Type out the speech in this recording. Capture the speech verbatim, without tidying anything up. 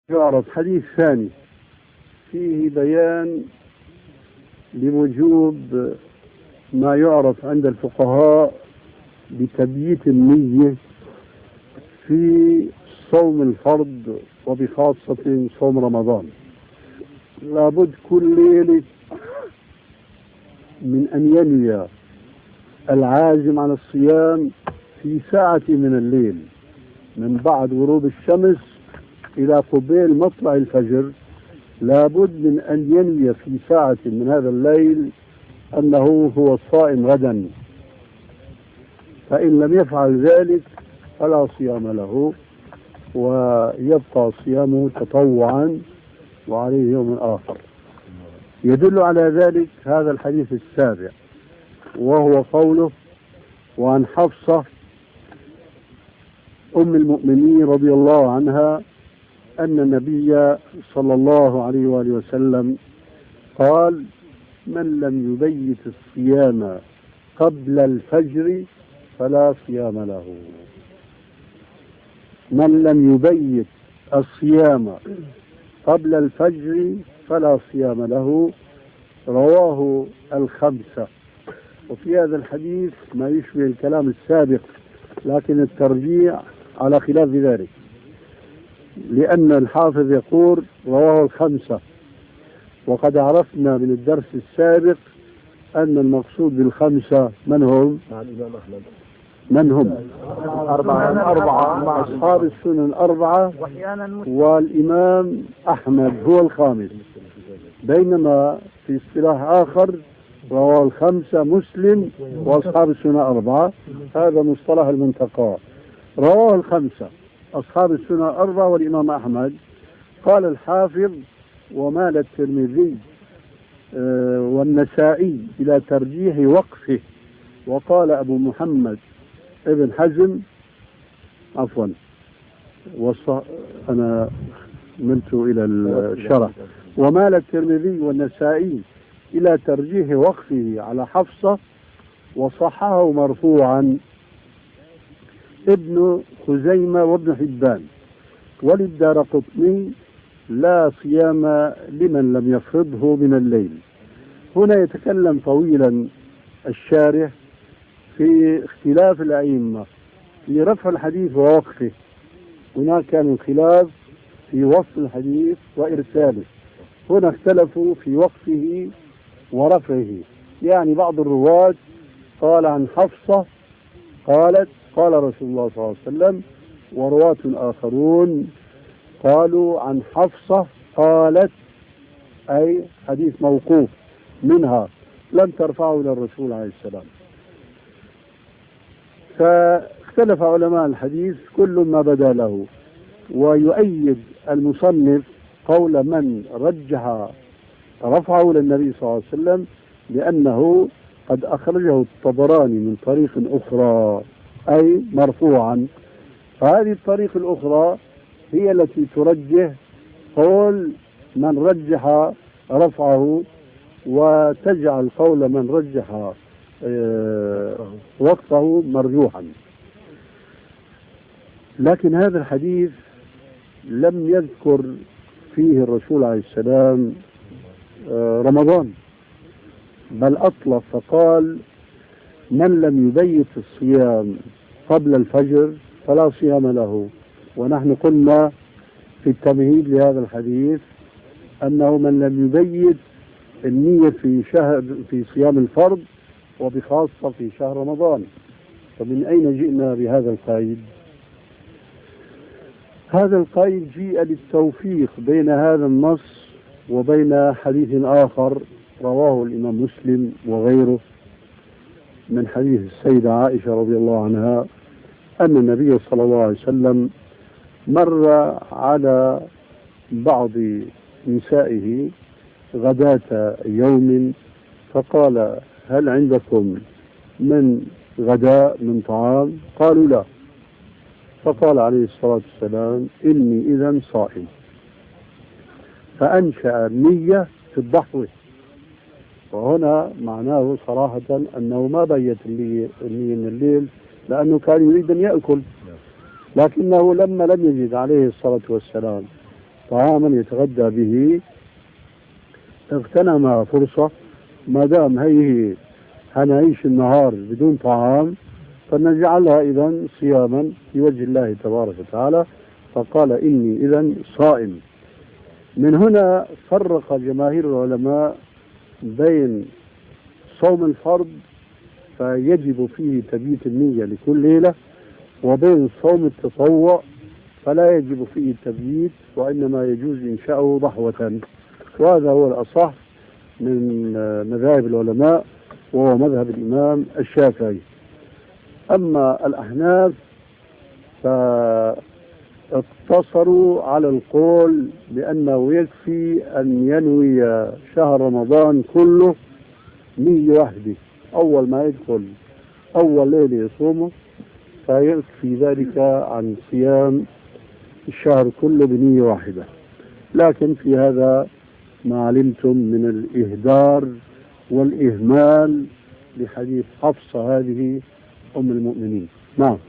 يعرض حديث ثاني فيه بيان لوجوب ما يعرف عند الفقهاء بتبييت النية في صوم الفرض وبخاصة صوم رمضان. لابد كل ليلة من أن ينوي العازم على الصيام في ساعة من الليل من بعد غروب الشمس إلى قبيل مطلع الفجر. لابد من أن ينوي في ساعة من هذا الليل أنه هو الصائم غدا، فإن لم يفعل ذلك فلا صيام له ويبقى صيامه تطوعا وعليه يوم آخر. يدل على ذلك هذا الحديث السابع، وهو قوله: وعن حفصة أم المؤمنين رضي الله عنها أن النبي صلى الله عليه وآله وسلم قال: من لم يبيت الصيام قبل الفجر فلا صيام له. من لم يبيت الصيام قبل الفجر فلا صيام له. رواه الخمسة. وفي هذا الحديث ما يشبه الكلام السابق، لكن الترجيع على خلاف ذلك، لأن الحافظ يقول رواه الخمسة، وقد عرفنا من الدرس السابق أن المقصود بالخمسة من هم؟ من هم؟ أربعة أربعة أصحاب السنن الأربعة، والإمام أحمد هو الخامس، بينما في اصطلاح آخر رواه الخمسة مسلم وأصحاب السنن أربعة. هذا مصطلح المنتقى. رواه الخمسة أصحاب السنن أربعة والإمام أحمد. قال الحافظ: ومال الترمذي آه والنسائي إلى ترجيح وقفه. وقال أبو محمد ابن حزم عفوا وص... أنا ملت إلى الشرح. ومال الترمذي والنسائي إلى ترجيح وقفه على حفصة، وصححه مرفوعا ابن خزيمة وابن حبان. وللدارقطني: لا صيام لمن لم يفرضه من الليل. هنا يتكلم طويلا الشارح في اختلاف الأئمة في رفع الحديث ووقفه. هناك كان الخلاف في وصف الحديث وإرساله، هنا اختلفوا في وقفه ورفعه. يعني بعض الرواة قال عن حفصة قالت قال رسول الله صلى الله عليه وسلم، ورواة آخرون قالوا عن حفصة قالت، أي حديث موقوف منها لم ترفعه إلى الرسول عليه السلام. فاختلف علماء الحديث كل ما بدا له. ويؤيد المصنف قول من رجح رفعه للنبي صلى الله عليه وسلم لأنه قد أخرجه الطبراني من طريق أخرى أي مرفوعا. فهذه الطريق الأخرى هي التي ترجح قول من رجح رفعه، وتجعل قول من رجح وقفه مرجوحا. لكن هذا الحديث لم يذكر فيه الرسول عليه السلام رمضان، بل أطلق فقال: من لم يبيت الصيام قبل الفجر فلا صيام له. ونحن قلنا في التمهيد لهذا الحديث أنه من لم يبيت النية في شهر في صيام الفرض وبخاصة في شهر رمضان. فمن أين جئنا بهذا القيد؟ هذا القيد جيء للتوفيق بين هذا النص وبين حديث آخر رواه الإمام مسلم وغيره من حديث السيدة عائشة رضي الله عنها أن النبي صلى الله عليه وسلم مر على بعض نسائه غداة يوم فقال: هل عندكم من غداء من طعام؟ قالوا: لا. فقال عليه الصلاة والسلام: إني إذن صائم. فأنشأ النية في الضحوة. وهنا معناه صراحة أنه ما بيت النية من الليل لأنه كان يريد أن يأكل، لكنه لما لم يجد عليه الصلاة والسلام طعاما يتغدى به اغتنم فرصة، ما دام هي هنعيش النهار بدون طعام فنجعلها إذا صياما في وجه الله تبارك وتعالى، فقال إني إذا صائم. من هنا فرق جماهير العلماء بين صوم الفرض فيجب فيه تبييت النية لكل ليلة، وبين صوم التطوع فلا يجب فيه التبييت وإنما يجوز إنشاؤه ضحوة، وهذا هو الأصح من مذاهب العلماء وهو مذهب الإمام الشافعي. أما الأحناف فاقتصروا على القول بأنه يكفي أن ينوي شهر رمضان كله نية واحدة، أول ما يدخل أول ليلة يصومه فيكفي ذلك عن صيام الشهر كله بنية واحدة. لكن في هذا ما علمتم من الإهدار والإهمال لحديث حفصة هذه أم المؤمنين. نعم.